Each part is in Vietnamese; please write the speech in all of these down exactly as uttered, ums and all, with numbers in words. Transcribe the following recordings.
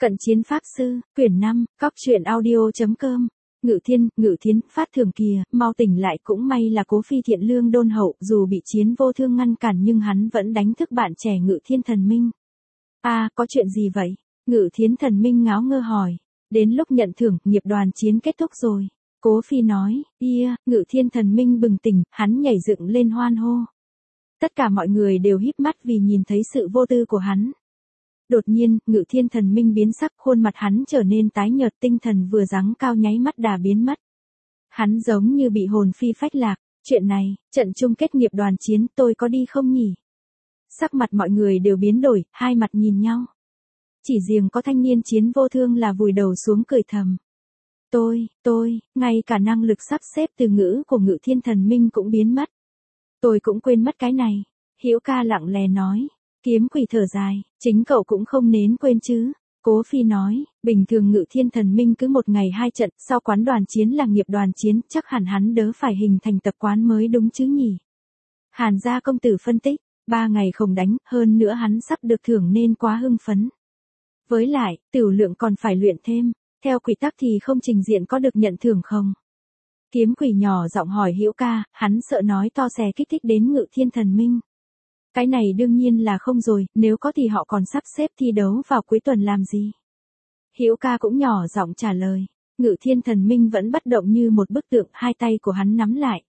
Cận chiến pháp sư, quyển năm, cóc truyện audio chấm com. Ngự Thiên, Ngự Thiến, phát thường kìa, mau tỉnh lại, cũng may là Cố Phi thiện lương đôn hậu, dù bị Chiến Vô Thương ngăn cản nhưng hắn vẫn đánh thức bạn trẻ Ngự Thiên Thần Minh. A, à, có chuyện gì vậy? Ngự Thiến Thần Minh ngáo ngơ hỏi. Đến lúc nhận thưởng, nghiệp đoàn chiến kết thúc rồi. Cố Phi nói, ia, Ngự Thiên Thần Minh bừng tỉnh, hắn nhảy dựng lên hoan hô. Tất cả mọi người đều híp mắt vì nhìn thấy sự vô tư của hắn. Đột nhiên, Ngự Thiên Thần Minh biến sắc, khuôn mặt hắn trở nên tái nhợt, tinh thần vừa giáng cao nháy mắt đã biến mất. Hắn giống như bị hồn phi phách lạc, chuyện này, trận chung kết nghiệp đoàn chiến tôi có đi không nhỉ? Sắc mặt mọi người đều biến đổi, hai mặt nhìn nhau. Chỉ riêng có thanh niên Chiến Vô Thương là vùi đầu xuống cười thầm. Tôi, tôi, ngay cả năng lực sắp xếp từ ngữ của Ngự Thiên Thần Minh cũng biến mất. Tôi cũng quên mất cái này. Hữu Ca lặng lẽ nói. Kiếm Quỷ thở dài, chính cậu cũng không nến quên chứ. Cố Phi nói, bình thường Ngự Thiên Thần Minh cứ một ngày hai trận, sau quán đoàn chiến là nghiệp đoàn chiến, chắc hẳn hắn đỡ phải hình thành tập quán mới đúng chứ nhỉ. Hàn gia công tử phân tích, ba ngày không đánh, hơn nữa hắn sắp được thưởng nên quá hưng phấn. Với lại, Tửu Lượng còn phải luyện thêm, theo quy tắc thì không trình diện có được nhận thưởng không? Kiếm Quỷ nhỏ giọng hỏi Hữu Ca, hắn sợ nói to xè kích thích đến Ngự Thiên Thần Minh. Cái này đương nhiên là không rồi, nếu có thì họ còn sắp xếp thi đấu vào cuối tuần làm gì? Hữu Ca cũng nhỏ giọng trả lời. Ngự Thiên Thần Minh vẫn bất động như một bức tượng, hai tay của hắn nắm lại.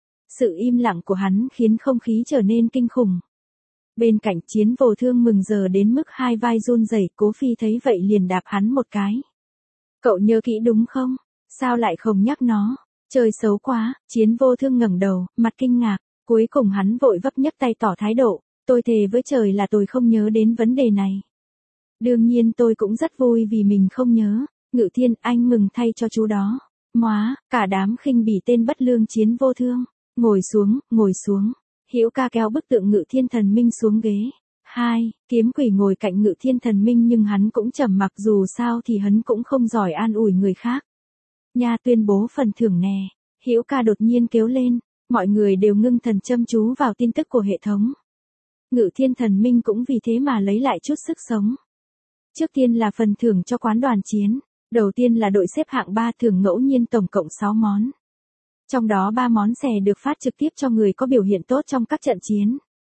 Sự im lặng của hắn khiến không khí trở nên kinh khủng. Bên cạnh Chiến Vô Thương mừng giờ đến mức hai vai run rẩy, Cố Phi thấy vậy liền đạp hắn một cái. Cậu nhớ kỹ đúng không? Sao lại không nhắc nó? Chơi xấu quá. Chiến Vô Thương ngẩng đầu, mặt kinh ngạc. Cuối cùng hắn vội vấp nhấc tay tỏ thái độ, tôi thề với trời là tôi không nhớ đến vấn đề này. Đương nhiên tôi cũng rất vui vì mình không nhớ. Ngự Thiên, anh mừng thay cho chú đó. Móa, cả đám khinh bỉ tên bất lương Chiến Vô Thương. Ngồi xuống, ngồi xuống. Hữu Ca kéo bức tượng Ngự Thiên Thần Minh xuống ghế. Hai, Kiếm Quỷ ngồi cạnh Ngự Thiên Thần Minh nhưng hắn cũng trầm mặc, dù sao thì hắn cũng không giỏi an ủi người khác. Nha, tuyên bố phần thưởng nè. Hữu Ca đột nhiên kêu lên. Mọi người đều ngưng thần chăm chú vào tin tức của hệ thống. Ngự Thiên Thần Minh cũng vì thế mà lấy lại chút sức sống. Trước tiên là phần thưởng cho quán đoàn chiến. Đầu tiên là đội xếp hạng ba, thưởng ngẫu nhiên tổng cộng sáu món. Trong đó ba món xè được phát trực tiếp cho người có biểu hiện tốt trong các trận chiến.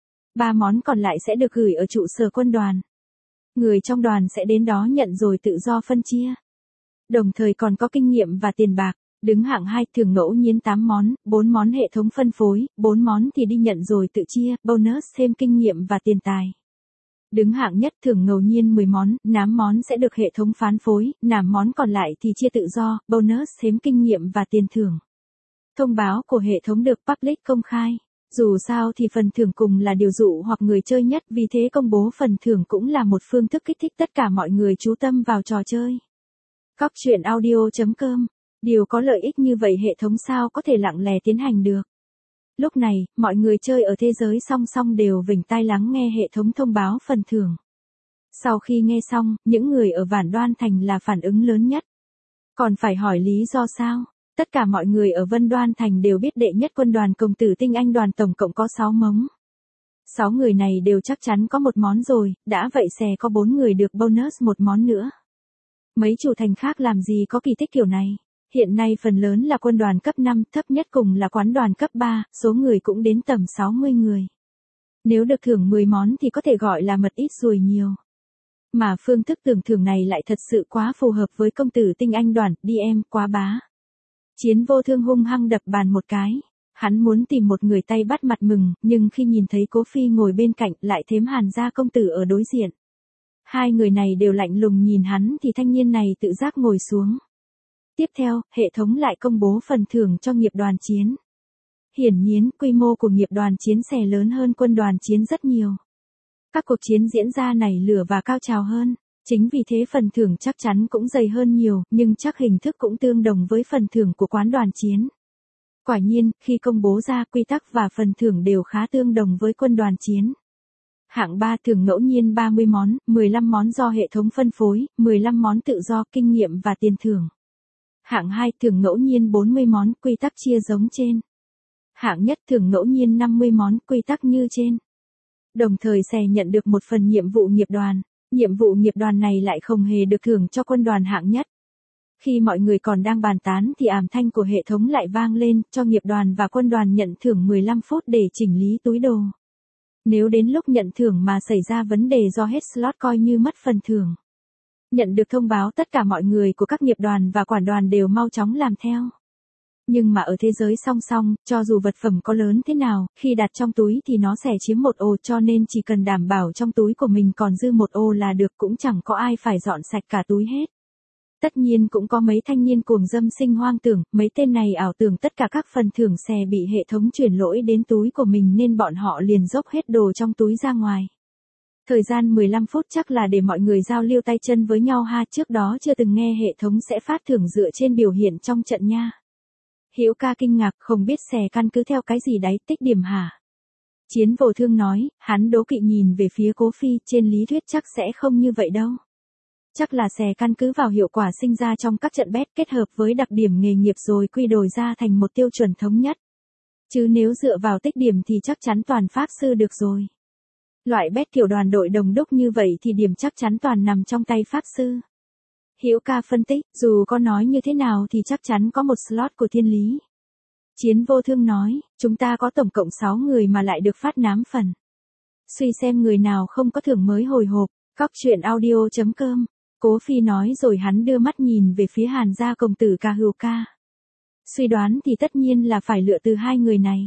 ba món còn lại sẽ được gửi ở trụ sở quân đoàn. Người trong đoàn sẽ đến đó nhận rồi tự do phân chia. Đồng thời còn có kinh nghiệm và tiền bạc. Đứng hạng hai, thưởng ngẫu nhiên tám món, bốn món hệ thống phân phối, bốn món thì đi nhận rồi tự chia, bonus thêm kinh nghiệm và tiền tài. Đứng hạng nhất, thưởng ngẫu nhiên mười món, tám món sẽ được hệ thống phán phối, tám món còn lại thì chia tự do, bonus thêm kinh nghiệm và tiền thưởng. Thông báo của hệ thống được public công khai. Dù sao thì phần thưởng cùng là điều dụ hoặc người chơi nhất, vì thế công bố phần thưởng cũng là một phương thức kích thích tất cả mọi người chú tâm vào trò chơi. Cóc truyện audio chấm com. Điều có lợi ích như vậy hệ thống sao có thể lặng lẽ tiến hành được. Lúc này, mọi người chơi ở thế giới song song đều vểnh tai lắng nghe hệ thống thông báo phần thưởng. Sau khi nghe xong, những người ở Vạn Đoan Thành là phản ứng lớn nhất. Còn phải hỏi lý do sao? Tất cả mọi người ở Vân Đoan Thành đều biết đệ nhất quân đoàn công tử tinh anh đoàn tổng cộng có sáu mống. sáu người này đều chắc chắn có một món rồi, đã vậy xè có bốn người được bonus một món nữa. Mấy chủ thành khác làm gì có kỳ tích kiểu này. Hiện nay phần lớn là quân đoàn cấp năm, thấp nhất cùng là quán đoàn cấp ba, số người cũng đến tầm sáu mươi người. Nếu được thưởng mười món thì có thể gọi là mật ít ruồi nhiều. Mà phương thức tưởng thưởng này lại thật sự quá phù hợp với công tử tinh anh đoàn, đê em, quá bá. Chiến Vô Thương hung hăng đập bàn một cái. Hắn muốn tìm một người tay bắt mặt mừng, nhưng khi nhìn thấy Cố Phi ngồi bên cạnh lại thêm Hàn gia công tử ở đối diện. Hai người này đều lạnh lùng nhìn hắn thì thanh niên này tự giác ngồi xuống. Tiếp theo, hệ thống lại công bố phần thưởng cho nghiệp đoàn chiến. Hiển nhiên, quy mô của nghiệp đoàn chiến xè lớn hơn quân đoàn chiến rất nhiều. Các cuộc chiến diễn ra nảy lửa và cao trào hơn. Chính vì thế phần thưởng chắc chắn cũng dày hơn nhiều, nhưng chắc hình thức cũng tương đồng với phần thưởng của quán đoàn chiến. Quả nhiên, khi công bố ra quy tắc và phần thưởng đều khá tương đồng với quân đoàn chiến. Hạng ba, thưởng ngẫu nhiên ba mươi món, mười lăm món do hệ thống phân phối, mười lăm món tự do, kinh nghiệm và tiền thưởng. Hạng hai, thưởng ngẫu nhiên bốn mươi món, quy tắc chia giống trên. Hạng nhất, thưởng ngẫu nhiên năm mươi món, quy tắc như trên. Đồng thời xè nhận được một phần nhiệm vụ nghiệp đoàn. Nhiệm vụ nghiệp đoàn này lại không hề được thưởng cho quân đoàn hạng nhất. Khi mọi người còn đang bàn tán thì ảm thanh của hệ thống lại vang lên, cho nghiệp đoàn và quân đoàn nhận thưởng mười lăm phút để chỉnh lý túi đồ. Nếu đến lúc nhận thưởng mà xảy ra vấn đề do hết slot coi như mất phần thưởng. Nhận được thông báo tất cả mọi người của các nghiệp đoàn và quản đoàn đều mau chóng làm theo. Nhưng mà ở thế giới song song, cho dù vật phẩm có lớn thế nào, khi đặt trong túi thì nó sẽ chiếm một ô, cho nên chỉ cần đảm bảo trong túi của mình còn dư một ô là được, cũng chẳng có ai phải dọn sạch cả túi hết. Tất nhiên cũng có mấy thanh niên cuồng dâm sinh hoang tưởng, mấy tên này ảo tưởng tất cả các phần thưởng sẽ bị hệ thống chuyển lỗi đến túi của mình nên bọn họ liền dốc hết đồ trong túi ra ngoài. Thời gian mười lăm phút chắc là để mọi người giao lưu tay chân với nhau ha, trước đó chưa từng nghe hệ thống sẽ phát thưởng dựa trên biểu hiện trong trận nha. Hữu Ca kinh ngạc, không biết xè căn cứ theo cái gì đấy, tích điểm hả? Chiến Vô Thương nói, hắn đố kỵ nhìn về phía Cố Phi, trên lý thuyết chắc sẽ không như vậy đâu. Chắc là xè căn cứ vào hiệu quả sinh ra trong các trận bet kết hợp với đặc điểm nghề nghiệp rồi quy đổi ra thành một tiêu chuẩn thống nhất. Chứ nếu dựa vào tích điểm thì chắc chắn toàn pháp sư được rồi. Loại bet kiểu đoàn đội đồng đúc như vậy thì điểm chắc chắn toàn nằm trong tay pháp sư. Hữu Ca phân tích, dù có nói như thế nào thì chắc chắn có một slot của thiên lý. Chiến Vô Thương nói, chúng ta có tổng cộng sáu người mà lại được phát nám phần. Suy xem người nào không có thưởng mới hồi hộp, cóc truyện audio chấm com. Cố Phi nói rồi hắn đưa mắt nhìn về phía Hàn gia công tử Ca Hữu Ca. Suy đoán thì tất nhiên là phải lựa từ hai người này.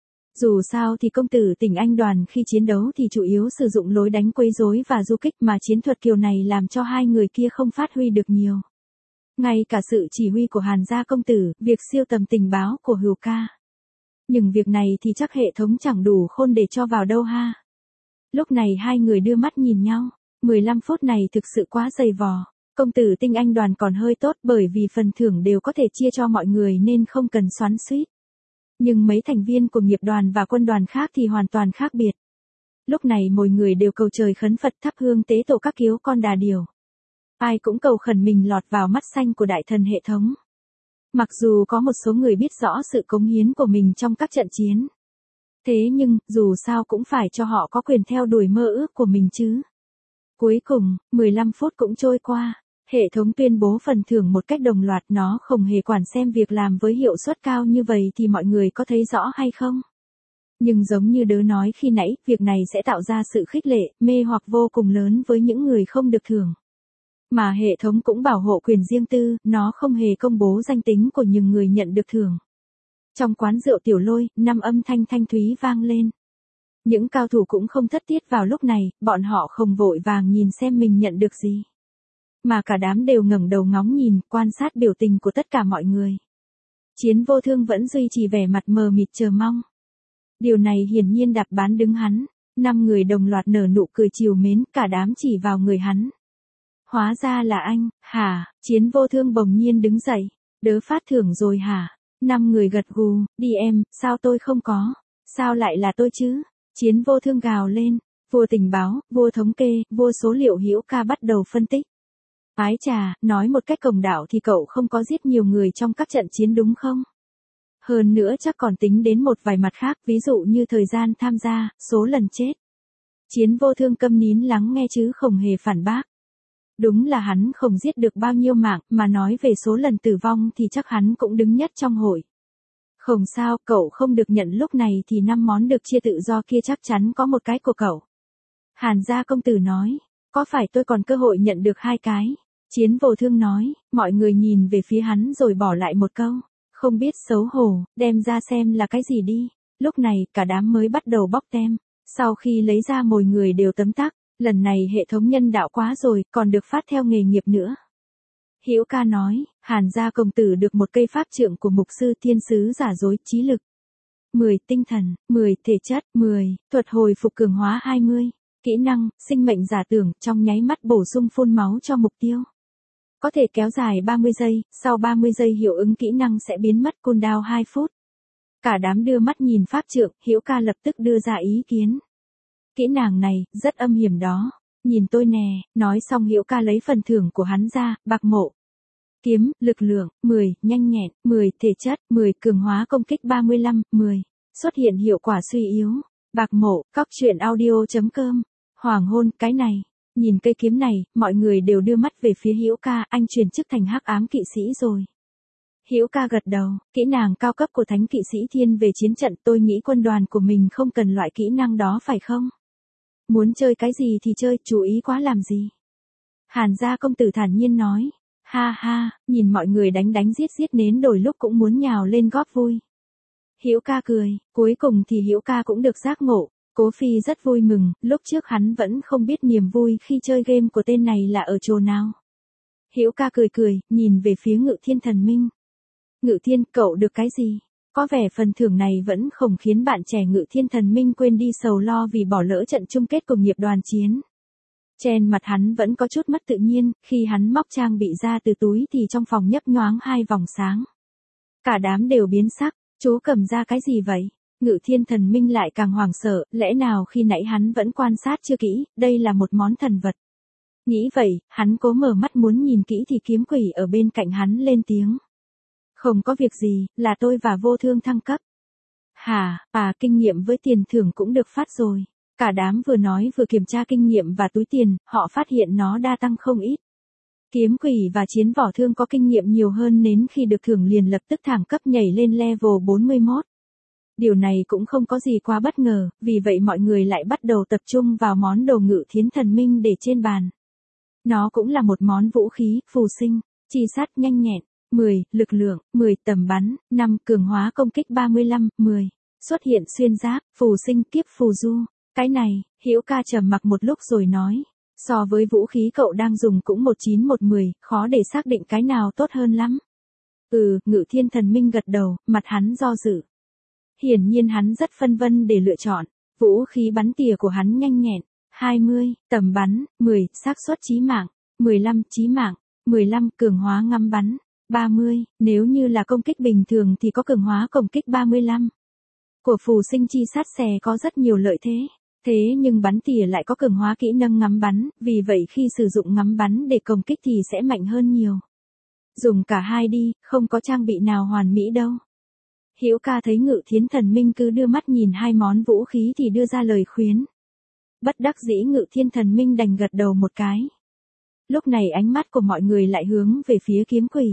Dù sao thì công tử Tỉnh Anh đoàn khi chiến đấu thì chủ yếu sử dụng lối đánh quấy rối và du kích, mà chiến thuật kiểu này làm cho hai người kia không phát huy được nhiều. Ngay cả sự chỉ huy của Hàn gia công tử, việc siêu tầm tình báo của Hữu Ca. Nhưng việc này thì chắc hệ thống chẳng đủ khôn để cho vào đâu ha. Lúc này hai người đưa mắt nhìn nhau, mười lăm phút này thực sự quá dày vò. Công tử Tinh Anh đoàn còn hơi tốt bởi vì phần thưởng đều có thể chia cho mọi người nên không cần xoắn xuýt. Nhưng mấy thành viên của nghiệp đoàn và quân đoàn khác thì hoàn toàn khác biệt. Lúc này mỗi người đều cầu trời khấn Phật, thắp hương tế tổ các kiếu con đà điểu. Ai cũng cầu khẩn mình lọt vào mắt xanh của đại thần hệ thống. Mặc dù có một số người biết rõ sự cống hiến của mình trong các trận chiến. Thế nhưng, dù sao cũng phải cho họ có quyền theo đuổi mơ ước của mình chứ. Cuối cùng, mười lăm phút cũng trôi qua. Hệ thống tuyên bố phần thưởng một cách đồng loạt, nó không hề quản xem việc làm với hiệu suất cao như vậy thì mọi người có thấy rõ hay không. Nhưng giống như đớ nói khi nãy, việc này sẽ tạo ra sự khích lệ, mê hoặc vô cùng lớn với những người không được thưởng. Mà hệ thống cũng bảo hộ quyền riêng tư, nó không hề công bố danh tính của những người nhận được thưởng. Trong quán rượu Tiểu Lôi, năm âm thanh thanh thúy vang lên. Những cao thủ cũng không thất tiết vào lúc này, bọn họ không vội vàng nhìn xem mình nhận được gì. Mà cả đám đều ngẩng đầu ngóng nhìn, quan sát biểu tình của tất cả mọi người. Chiến Vô Thương vẫn duy trì vẻ mặt mờ mịt chờ mong. Điều này hiển nhiên đạp bán đứng hắn. Năm người đồng loạt nở nụ cười trìu mến, cả đám chỉ vào người hắn. Hóa ra là anh, hả? Chiến Vô Thương bỗng nhiên đứng dậy. Đớ phát thưởng rồi hả? Năm người gật gù, đi em, sao tôi không có? Sao lại là tôi chứ? Chiến Vô Thương gào lên. Vua tình báo, vua thống kê, vua số liệu Hữu Ca bắt đầu phân tích. Ái chà, nói một cách công đạo thì cậu không có giết nhiều người trong các trận chiến đúng không? Hơn nữa chắc còn tính đến một vài mặt khác, ví dụ như thời gian tham gia, số lần chết. Chiến Vô Thương câm nín lắng nghe chứ không hề phản bác. Đúng là hắn không giết được bao nhiêu mạng, mà nói về số lần tử vong thì chắc hắn cũng đứng nhất trong hội. Không sao, cậu không được nhận lúc này thì năm món được chia tự do kia chắc chắn có một cái của cậu. Hàn gia công tử nói, có phải tôi còn cơ hội nhận được hai cái? Chiến Vô Thương nói, mọi người nhìn về phía hắn rồi bỏ lại một câu, không biết xấu hổ, đem ra xem là cái gì đi. Lúc này, cả đám mới bắt đầu bóc tem. Sau khi lấy ra mỗi người đều tấm tắc, lần này hệ thống nhân đạo quá rồi, còn được phát theo nghề nghiệp nữa. Hữu Ca nói, Hàn gia công tử được một cây pháp trượng của mục sư thiên sứ giả dối, trí lực mười, tinh thần mười, thể chất mười, thuật hồi phục cường hóa hai mươi, kỹ năng, sinh mệnh giả tưởng, trong nháy mắt bổ sung phun máu cho mục tiêu. Có thể kéo dài ba mươi giây, sau ba mươi giây hiệu ứng kỹ năng sẽ biến mất, cooldown hai phút. Cả đám đưa mắt nhìn pháp trượng, Hữu Ca lập tức đưa ra ý kiến. Kỹ năng này, rất âm hiểm đó. Nhìn tôi nè, nói xong Hữu Ca lấy phần thưởng của hắn ra, bạc mộ. Kiếm, lực lượng, mười, nhanh nhẹn, mười, thể chất, mười, cường hóa công kích ba mươi lăm, mười. Xuất hiện hiệu quả suy yếu. Bạc mộ, cóc truyện audio chấm com. Hoàng hôn, cái này. Nhìn cây kiếm này, mọi người đều đưa mắt về phía Hữu Ca, anh truyền chức thành hắc ám kỵ sĩ rồi. Hữu Ca gật đầu, kỹ năng cao cấp của thánh kỵ sĩ thiên về chiến trận, tôi nghĩ quân đoàn của mình không cần loại kỹ năng đó phải không? Muốn chơi cái gì thì chơi, chú ý quá làm gì? Hàn gia công tử thản nhiên nói, ha ha, nhìn mọi người đánh đánh giết giết nến đồi lúc cũng muốn nhào lên góp vui. Hữu Ca cười, cuối cùng thì Hữu Ca cũng được giác ngộ. Cố Phi rất vui mừng, lúc trước hắn vẫn không biết niềm vui khi chơi game của tên này là ở chỗ nào. Hữu Ca cười cười, nhìn về phía Ngự Thiên Thần Minh. Ngự Thiên, cậu được cái gì? Có vẻ phần thưởng này vẫn không khiến bạn trẻ Ngự Thiên Thần Minh quên đi sầu lo vì bỏ lỡ trận chung kết cùng nghiệp đoàn chiến. Trên mặt hắn vẫn có chút mất tự nhiên, khi hắn móc trang bị ra từ túi thì trong phòng nhấp nhoáng hai vòng sáng. Cả đám đều biến sắc, chú cầm ra cái gì vậy? Ngự Thiên Thần Minh lại càng hoảng sợ, lẽ nào khi nãy hắn vẫn quan sát chưa kỹ, đây là một món thần vật. Nghĩ vậy, hắn cố mở mắt muốn nhìn kỹ thì kiếm quỷ ở bên cạnh hắn lên tiếng. Không có việc gì, là tôi và Vô Thương thăng cấp. Hả, à kinh nghiệm với tiền thưởng cũng được phát rồi. Cả đám vừa nói vừa kiểm tra kinh nghiệm và túi tiền, họ phát hiện nó đa tăng không ít. Kiếm quỷ và chiến võ thương có kinh nghiệm nhiều hơn nên khi được thưởng liền lập tức thẳng cấp nhảy lên level bốn mươi mốt. Điều này cũng không có gì quá bất ngờ, vì vậy mọi người lại bắt đầu tập trung vào món đồ Ngự Thiên Thần Minh để trên bàn. Nó cũng là một món vũ khí, phù sinh, chi sát nhanh nhẹn, mười, lực lượng, mười, tầm bắn, năm, cường hóa công kích ba mươi lăm, mười, xuất hiện xuyên giáp, phù sinh kiếp phù du. Cái này, Hữu Ca trầm mặc một lúc rồi nói, so với vũ khí cậu đang dùng cũng một chín một mười, khó để xác định cái nào tốt hơn lắm. Ừ, Ngự Thiên Thần Minh gật đầu, mặt hắn do dự. Hiển nhiên hắn rất phân vân để lựa chọn, vũ khí bắn tỉa của hắn nhanh nhẹn, hai mươi, tầm bắn, mười, xác suất chí mạng, mười lăm, chí mạng, mười lăm, cường hóa ngắm bắn, ba mươi, nếu như là công kích bình thường thì có cường hóa công kích ba mươi lăm. Của phù sinh chi sát xè có rất nhiều lợi thế, thế nhưng bắn tỉa lại có cường hóa kỹ năng ngắm bắn, vì vậy khi sử dụng ngắm bắn để công kích thì sẽ mạnh hơn nhiều. Dùng cả hai đi, không có trang bị nào hoàn mỹ đâu. Hữu Ca thấy Ngự Thiên Thần Minh cứ đưa mắt nhìn hai món vũ khí thì đưa ra lời khuyến. Bất đắc dĩ Ngự Thiên Thần Minh đành gật đầu một cái. Lúc này ánh mắt của mọi người lại hướng về phía kiếm quỷ.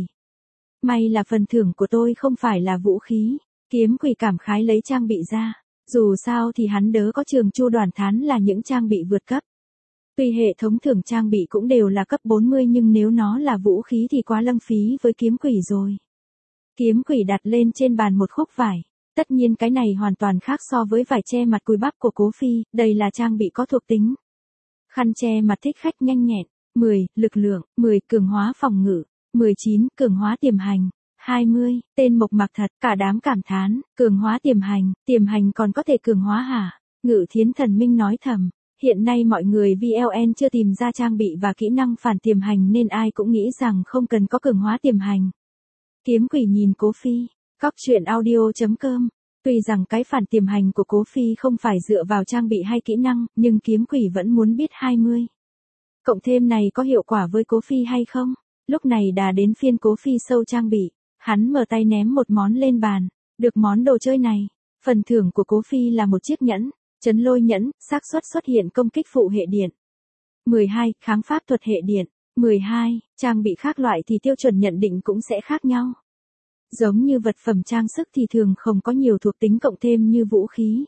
May là phần thưởng của tôi không phải là vũ khí. Kiếm quỷ cảm khái lấy trang bị ra. Dù sao thì hắn đỡ có Trường Chu Đoàn Thán là những trang bị vượt cấp. Tuy hệ thống thưởng trang bị cũng đều là cấp bốn mươi nhưng nếu nó là vũ khí thì quá lâm phí với kiếm quỷ rồi. Kiếm quỷ đặt lên trên bàn một khúc vải. Tất nhiên cái này hoàn toàn khác so với vải che mặt cùi bắp của Cố Phi, đây là trang bị có thuộc tính. Khăn che mặt thích khách nhanh nhẹn, mười, lực lượng, mười, cường hóa phòng ngự, mười chín, cường hóa tiềm hành, hai mươi, tên mộc mạc thật, cả đám cảm thán, cường hóa tiềm hành, tiềm hành còn có thể cường hóa hả? Ngự Thiên Thần Minh nói thầm, hiện nay mọi người vê lờ en chưa tìm ra trang bị và kỹ năng phản tiềm hành nên ai cũng nghĩ rằng không cần có cường hóa tiềm hành. Kiếm quỷ nhìn Cố Phi, Cóc truyện audio chấm com. Tuy rằng cái phản tiềm hành của Cố Phi không phải dựa vào trang bị hay kỹ năng, nhưng kiếm quỷ vẫn muốn biết hai mươi. Cộng thêm này có hiệu quả với Cố Phi hay không? Lúc này đã đến phiên Cố Phi sâu trang bị, hắn mở tay ném một món lên bàn, được món đồ chơi này. Phần thưởng của Cố Phi là một chiếc nhẫn, chấn lôi nhẫn, xác suất xuất hiện công kích phụ hệ điện. mười hai, kháng pháp thuật hệ điện. mười hai, trang bị khác loại thì tiêu chuẩn nhận định cũng sẽ khác nhau. Giống như vật phẩm trang sức thì thường không có nhiều thuộc tính cộng thêm như vũ khí.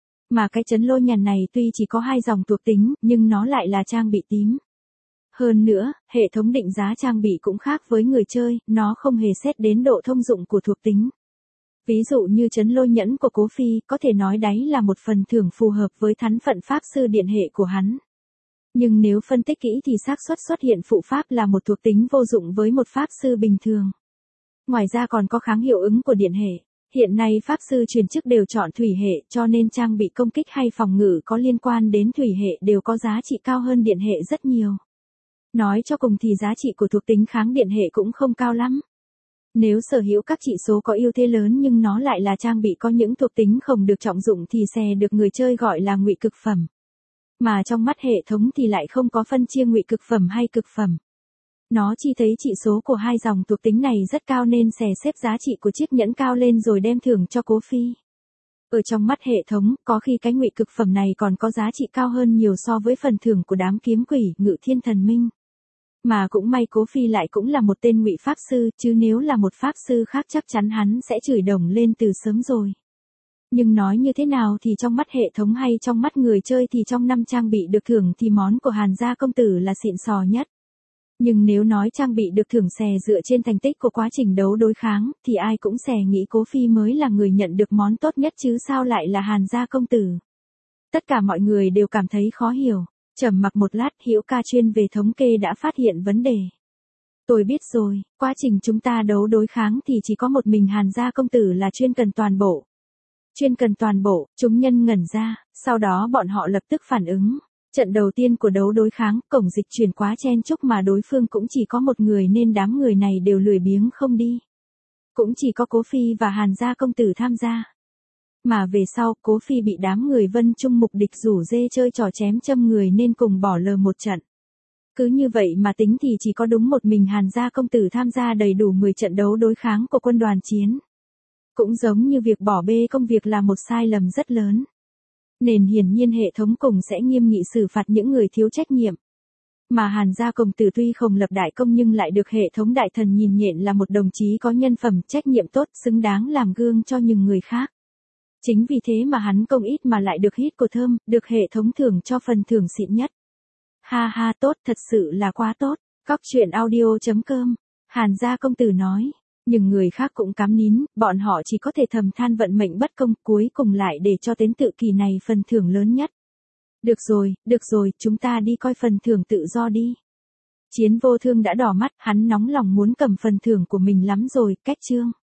Mà cái chấn lôi nhàn này tuy chỉ có hai dòng thuộc tính, nhưng nó lại là trang bị tím. Hơn nữa, hệ thống định giá trang bị cũng khác với người chơi, nó không hề xét đến độ thông dụng của thuộc tính. Ví dụ như chấn lôi nhẫn của Cố Phi, có thể nói đấy là một phần thưởng phù hợp với thánh phận pháp sư điện hệ của hắn. Nhưng nếu phân tích kỹ thì xác suất xuất hiện phụ pháp là một thuộc tính vô dụng với một pháp sư bình thường. Ngoài ra còn có kháng hiệu ứng của điện hệ. Hiện nay pháp sư truyền chức đều chọn thủy hệ cho nên trang bị công kích hay phòng ngự có liên quan đến thủy hệ đều có giá trị cao hơn điện hệ rất nhiều. Nói cho cùng thì giá trị của thuộc tính kháng điện hệ cũng không cao lắm. Nếu sở hữu các chỉ số có ưu thế lớn nhưng nó lại là trang bị có những thuộc tính không được trọng dụng thì sẽ được người chơi gọi là ngụy cực phẩm. Mà trong mắt hệ thống thì lại không có phân chia ngụy cực phẩm hay cực phẩm. Nó chỉ thấy chỉ số của hai dòng thuộc tính này rất cao nên sẽ xếp giá trị của chiếc nhẫn cao lên rồi đem thưởng cho Cố Phi. Ở trong mắt hệ thống, có khi cái ngụy cực phẩm này còn có giá trị cao hơn nhiều so với phần thưởng của đám kiếm quỷ, Ngự Thiên Thần Minh. Mà cũng may Cố Phi lại cũng là một tên ngụy pháp sư, chứ nếu là một pháp sư khác chắc chắn hắn sẽ chửi đồng lên từ sớm rồi. Nhưng nói như thế nào thì trong mắt hệ thống hay trong mắt người chơi thì trong năm trang bị được thưởng thì món của Hàn gia công tử là xịn sò nhất. Nhưng nếu nói trang bị được thưởng xè dựa trên thành tích của quá trình đấu đối kháng, thì ai cũng xè nghĩ Cố Phi mới là người nhận được món tốt nhất chứ sao lại là Hàn gia công tử. Tất cả mọi người đều cảm thấy khó hiểu. Trầm mặc một lát, Hữu Ca chuyên về thống kê đã phát hiện vấn đề. Tôi biết rồi, quá trình chúng ta đấu đối kháng thì chỉ có một mình Hàn gia công tử là chuyên cần toàn bộ. Chuyên cần toàn bộ, chúng nhân ngẩn ra, sau đó bọn họ lập tức phản ứng. Trận đầu tiên của đấu đối kháng, cổng dịch chuyển quá chen chúc mà đối phương cũng chỉ có một người nên đám người này đều lười biếng không đi. Cũng chỉ có Cố Phi và Hàn gia công tử tham gia. Mà về sau, Cố Phi bị đám người Vân Trung mục địch rủ dê chơi trò chém châm người nên cùng bỏ lờ một trận. Cứ như vậy mà tính thì chỉ có đúng một mình Hàn gia công tử tham gia đầy đủ mười trận đấu đối kháng của quân đoàn chiến. Cũng giống như việc bỏ bê công việc là một sai lầm rất lớn. Nên hiển nhiên hệ thống cùng sẽ nghiêm nghị xử phạt những người thiếu trách nhiệm. Mà Hàn gia công tử tuy không lập đại công nhưng lại được hệ thống đại thần nhìn nhện là một đồng chí có nhân phẩm trách nhiệm tốt xứng đáng làm gương cho những người khác. Chính vì thế mà hắn công ít mà lại được hít của thơm, được hệ thống thưởng cho phần thưởng xịn nhất. Ha ha tốt, thật sự là quá tốt. Cóc truyện audio chấm com. Hàn gia công tử nói. Nhưng người khác cũng cắm nín, bọn họ chỉ có thể thầm than vận mệnh bất công, cuối cùng lại để cho tên tự kỳ này phần thưởng lớn nhất. Được rồi, được rồi, chúng ta đi coi phần thưởng tự do đi. Chiến Vô Thương đã đỏ mắt, hắn nóng lòng muốn cầm phần thưởng của mình lắm rồi, cách chương.